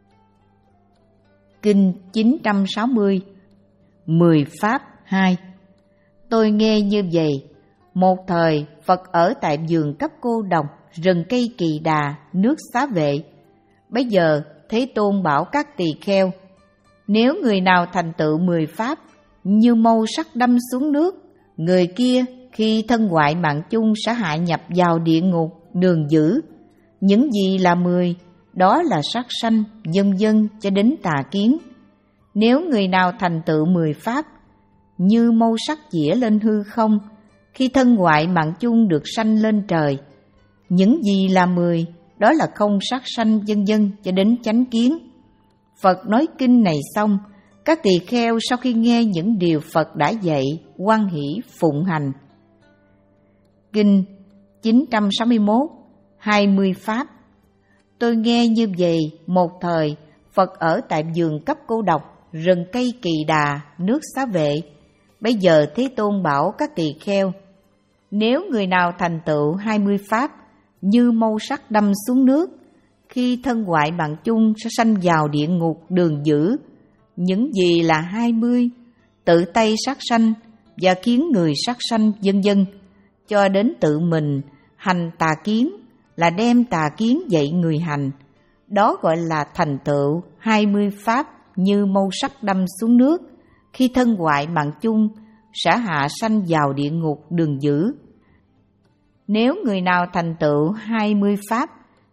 Kinh chín trăm sáu mươi Mười Pháp hai. Tôi nghe như vậy, một thời Phật ở tại vườn cấp cô độc, rừng cây Kỳ Đà, nước Xá Vệ. Bây giờ Thế Tôn bảo các tỳ kheo, nếu người nào thành tựu mười pháp như mâu sắc đâm xuống nước, người kia khi thân ngoại mạng chung sẽ hạ nhập vào địa ngục, đường dữ. Những gì là mười? Đó là sát sanh, vân vân cho đến tà kiến. Nếu người nào thành tựu mười pháp như mâu sắc chĩa lên hư không, khi thân ngoại mạng chung được sanh lên trời. Những gì là mười? Đó là không sát sanh, vân vân cho đến chánh kiến. Phật nói kinh này xong, các tỳ kheo sau khi nghe những điều Phật đã dạy, hoan hỷ phụng hành. Kinh chín trăm sáu mươi mốt Hai mươi Pháp. Tôi nghe như vậy, một thời Phật ở tại vườn cấp cô độc, rừng cây Kỳ Đà, nước Xá Vệ. Bây giờ Thế Tôn bảo các tỳ kheo, nếu người nào thành tựu hai mươi pháp như mâu sắc đâm xuống nước, khi thân ngoại mạng chung sẽ sanh vào địa ngục, đường dữ. Những gì là hai mươi? Tự tay sát sanh và khiến người sát sanh, vân vân cho đến tự mình hành tà kiến, là đem tà kiến dạy người hành, đó gọi là thành tựu hai mươi pháp như mâu sắc đâm xuống nước, khi thân ngoại mạng chung sẽ hạ sanh vào địa ngục, đường dữ. Nếu người nào thành tựu hai mươi pháp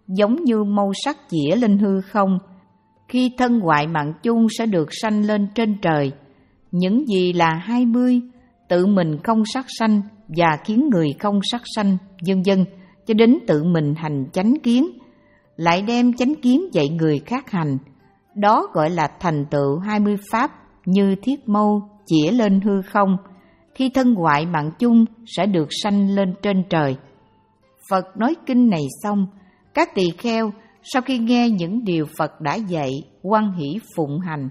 giống như mâu sắc chĩa lên hư không, khi thân ngoại mạng chung sẽ được sanh lên trên trời. Những gì là hai mươi, tự mình không sát sanh và khiến người không sát sanh, vân vân, cho đến tự mình hành chánh kiến, lại đem chánh kiến dạy người khác hành. Đó gọi là thành tựu hai mươi pháp như thiết mâu chĩa lên hư không, khi thân ngoại mạng chung sẽ được sanh lên trên trời. Phật nói kinh này xong, các tỳ kheo sau khi nghe những điều Phật đã dạy, hoan hỷ phụng hành.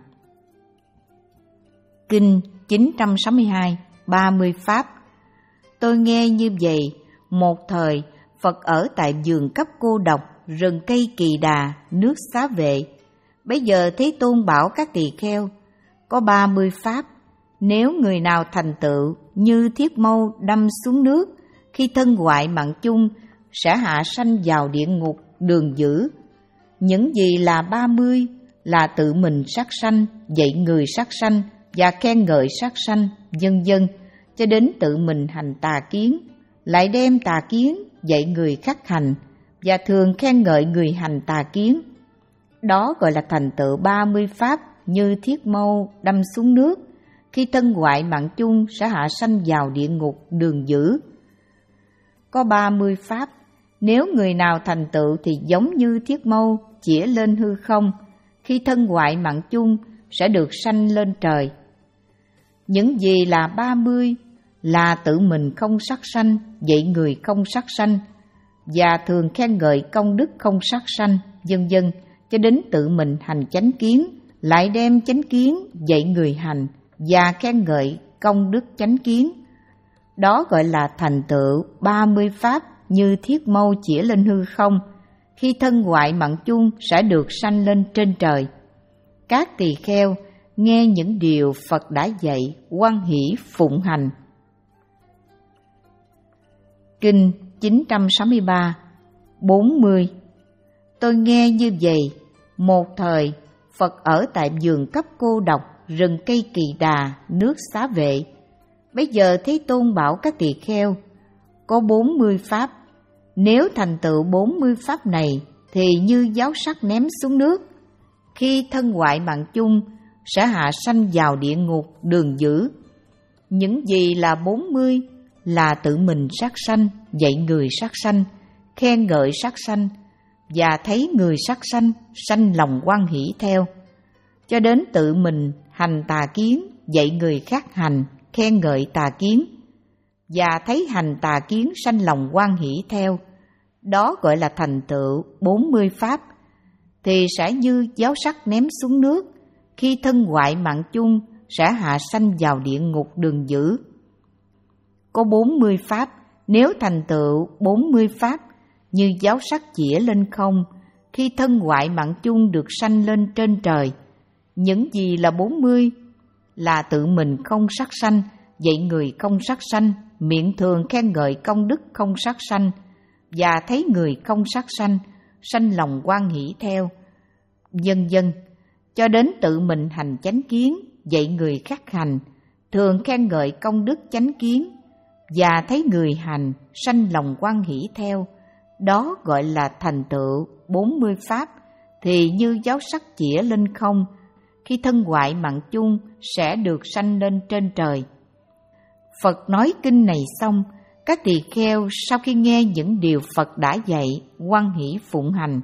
Kinh chín trăm sáu mươi hai, ba mươi pháp. Tôi nghe như vậy, một thời Phật ở tại vườn cấp cô độc, rừng cây Kỳ Đà, nước Xá Vệ. Bấy giờ Thế Tôn bảo các tỳ kheo, có ba mươi pháp, nếu người nào thành tựu như thiết mâu đâm xuống nước, khi thân ngoại mạng chung sẽ hạ sanh vào địa ngục đường dữ. Những gì là ba mươi là tự mình sát sanh, dạy người sát sanh và khen ngợi sát sanh, vân vân, cho đến tự mình hành tà kiến, lại đem tà kiến dạy người khác hành và thường khen ngợi người hành tà kiến. Đó gọi là thành tựu ba mươi pháp như thiết mâu đâm xuống nước, khi thân ngoại mạng chung sẽ hạ sanh vào địa ngục đường dữ. Có ba mươi pháp, nếu người nào thành tựu thì giống như thiết mâu chĩa lên hư không, khi thân ngoại mạng chung sẽ được sanh lên trời. Những gì là ba mươi là tự mình không sát sanh, dạy người không sát sanh và thường khen ngợi công đức không sát sanh, vân vân, cho đến tự mình hành chánh kiến, lại đem chánh kiến dạy người hành và khen ngợi công đức chánh kiến. Đó gọi là thành tựu ba mươi pháp như thiết mâu chĩa lên hư không, khi thân ngoại mạng chung sẽ được sanh lên trên trời. Các tỳ kheo nghe những điều Phật đã dạy, hoan hỷ phụng hành. Kinh chín trăm sáu mươi ba, bốn mươi. Tôi nghe như vậy, một thời Phật ở tại vườn cấp cô độc, rừng cây Kỳ Đà, nước Xá Vệ. Bây giờ Thế Tôn bảo các tỳ kheo, có bốn mươi pháp, nếu thành tựu bốn mươi pháp này thì như giáo sắc ném xuống nước, khi thân ngoại mạng chung sẽ hạ sanh vào địa ngục đường dữ. Những gì là bốn mươi là tự mình sát sanh, dạy người sát sanh, khen ngợi sát sanh và thấy người sát sanh, sanh lòng hoan hỷ theo, cho đến tự mình hành tà kiến, dạy người khác hành, khen ngợi tà kiến và thấy hành tà kiến, sanh lòng hoan hỷ theo. Đó gọi là thành tựu bốn mươi pháp, thì sẽ như giáo sắc ném xuống nước, khi thân ngoại mạng chung sẽ hạ sanh vào địa ngục đường dữ. Có bốn mươi pháp, nếu thành tựu bốn mươi pháp như giáo sắc chĩa lên không, khi thân ngoại mạng chung được sanh lên trên trời. Những gì là bốn mươi là tự mình không sát sanh, dạy người không sát sanh, miệng thường khen ngợi công đức không sát sanh và thấy người không sát sanh, sanh lòng hoan hỷ theo, vân vân, cho đến tự mình hành chánh kiến, dạy người khác hành, thường khen ngợi công đức chánh kiến và thấy người hành, sanh lòng hoan hỷ theo. Đó gọi là thành tựu bốn mươi pháp, thì như giáo sắc chĩa lên không, khi thân ngoại mạng chung sẽ được sanh lên trên trời. Phật nói kinh này xong, các tỳ kheo sau khi nghe những điều Phật đã dạy, hoan hỷ phụng hành.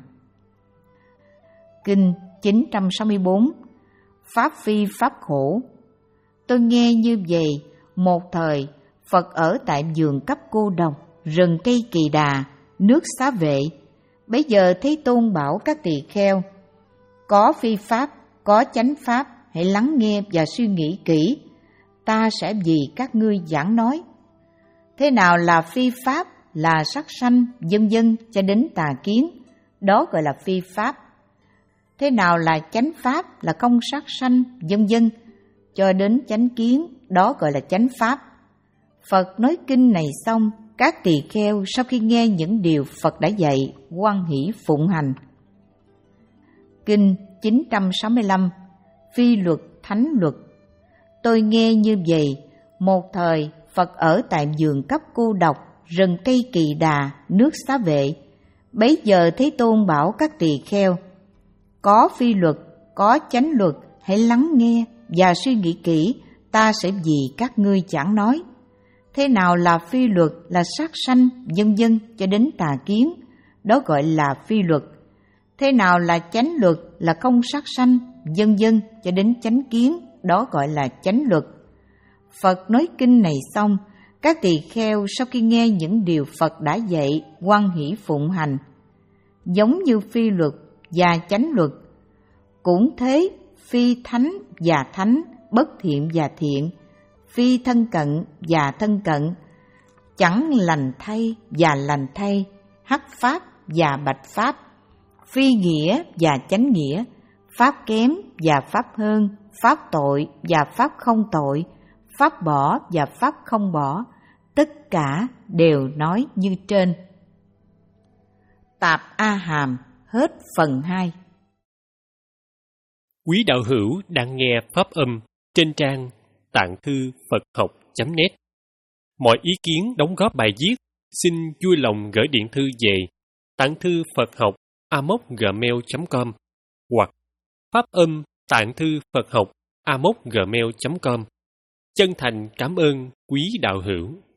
Kinh chín trăm sáu mươi bốn, Pháp phi pháp khổ. Tôi nghe như vậy, một thời Phật ở tại vườn cấp cô độc, rừng cây Kỳ Đà, nước Xá Vệ. Bấy giờ Thế Tôn bảo các tỳ kheo, có phi pháp, có chánh pháp, hãy lắng nghe và suy nghĩ kỹ, ta sẽ vì các ngươi giảng nói. Thế nào là phi pháp, là sát sanh, vân vân, cho đến tà kiến, đó gọi là phi pháp. Thế nào là chánh pháp, là không sát sanh, vân vân, cho đến chánh kiến, đó gọi là chánh pháp. Phật nói kinh này xong, các tỳ kheo sau khi nghe những điều Phật đã dạy, hoan hỷ phụng hành. Kinh chín trăm sáu mươi lăm, Phi luật thánh luật. Tôi nghe như vậy, một thời Phật ở tại vườn cấp cô độc, rừng cây Kỳ Đà, nước Xá Vệ. Bấy giờ Thế Tôn bảo các tỳ kheo: có phi luật, có chánh luật, hãy lắng nghe và suy nghĩ kỹ, ta sẽ vì các ngươi chẳng nói. Thế nào là phi luật, là sát sanh, vân vân cho đến tà kiến, đó gọi là phi luật. Thế nào là chánh luật, là không sát sanh, vân vân cho đến chánh kiến, đó gọi là chánh luật. Phật nói kinh này xong, các tỳ kheo sau khi nghe những điều Phật đã dạy, hoan hỷ phụng hành. Giống như phi luật và chánh luật, cũng thế phi thánh và thánh, bất thiện và thiện, phi thân cận và thân cận, chẳng lành thay và lành thay, hắc pháp và bạch pháp, phi nghĩa và chánh nghĩa, pháp kém và pháp hơn, pháp tội và pháp không tội, pháp bỏ và pháp không bỏ, tất cả đều nói như trên. Tạp A Hàm, hết phần hai. Quý đạo hữu đang nghe pháp âm trên trang tạng thư Phật học chấm net. Mọi ý kiến đóng góp bài viết xin vui lòng gửi điện thư về tạng thư Phật học a m o c gmail chấm com hoặc pháp âm tạng thư Phật học a m o c gmail chấm com. Chân thành cảm ơn quý đạo hữu.